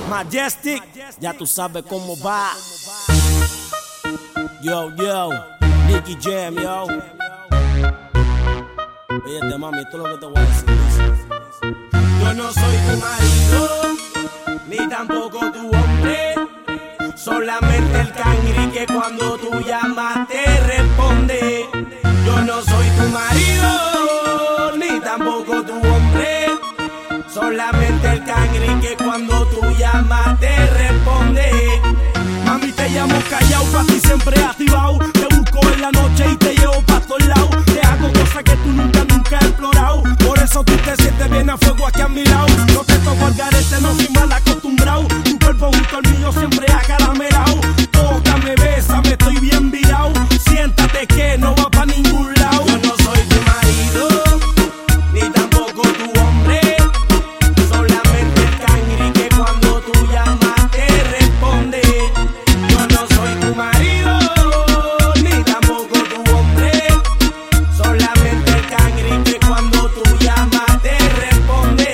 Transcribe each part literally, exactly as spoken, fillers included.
Majestic, ya tú sabes cómo va. Yo, yo, Nicky Jam, yo. Oye, mami, esto es lo que te voy a decir. Yo no soy tu marido, ni tampoco tu hombre. Solamente el cangri que cuando tú llamas te responde. Yo no soy tu marido, ni tampoco tu hombre. Solamente el cangri que cuando tú llamas te responde. Mami, te llamo callao, pa' ti siempre activado. Te busco en la noche y te llevo pa' todos lados. Te hago cosas que tú nunca, nunca has explorado. Por eso tú te sientes bien a fuego aquí a mi lado. No te toco al garete, no soy mal acostumbrado. Tu cuerpo junto al mío siempre acaramelao. Tócame, bésame, estoy bien virado. Siéntate que no va pa' ningún lado. Yo no soy tu marido, ni tampoco tu hombre. Solamente el cangri que cuando tú llamas te responde. Yo no soy tu marido, ni tampoco tu hombre. Solamente el cangri que cuando tú llamas te responde.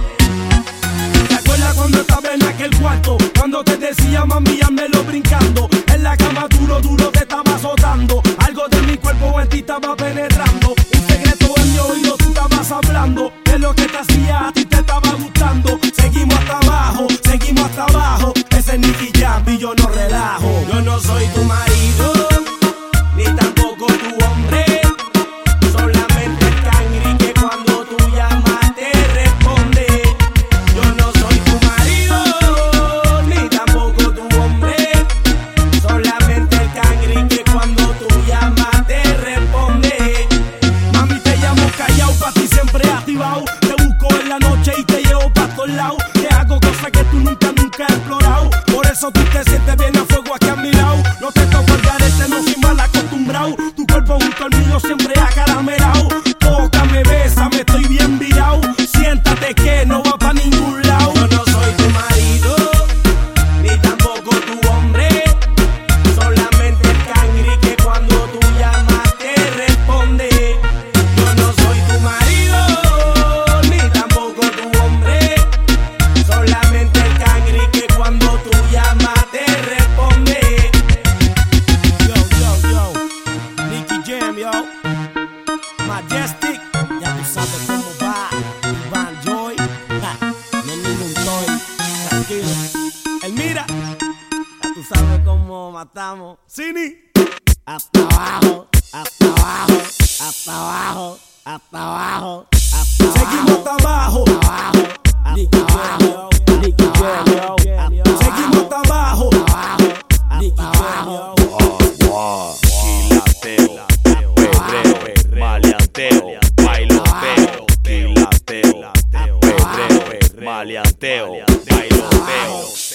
¿Te acuerdas cuando estaba en aquel cuarto? Cuando te decía mami, házmelo brincando. En la cama duro, duro te estaba azotando. Algo de mi cuerpo en ti estaba penetrando. Un secreto en mi oído tú estabas hablando. De lo que te hacía a ti te estaba gustando. Seguimos hasta abajo, seguimos hasta abajo. Ese es Nicky Jam y yo no relajo. Yo no soy tu marido, ni tampoco tu hombre. Solamente el cangri que cuando tú llamas te responde. Yo no soy tu marido, ni tampoco tu hombre. Solamente el cangri que cuando tú llamas te responde. Mami, te llamo callao, pa' ti siempre activado. Te busco en la noche y te llevo pa' todos lados. Te hago cosas que tú nunca, nunca has explorado. Por eso tú te sientes bien a fuego aquí a mi lado. No te toco el garete, no soy mal acostumbrado. Tu cuerpo junto al mío siempre acaramelao. Tócame, bésame, estoy bien virado. Siéntate que no va pa' ningún lado. Yo no soy tu marido, ni tampoco tu hombre. Solamente el cangri que cuando tú llamas te responde. Yo no soy tu marido, ni tampoco tu hombre. Solamente el cangri que cuando tú llamas te responde. Yo, yo, yo, Nicky Jam, yo. Majestic, ya tú sabes cómo va. Van Joy, ja, no es ningún toy. Tranquilo. El mira, ya tú sabes cómo matamos. Cini, hasta abajo, hasta abajo, hasta abajo, hasta abajo, hasta abajo. Seguimos hasta abajo, hasta abajo. Nicky Jam, yo, Nicky Jam, yo. Seguimos hasta abajo, Nicky Jam, yo. Quilateo, perreo, maleanteo, bailoteo, quilateo, perreo, maleanteo, bailoteo.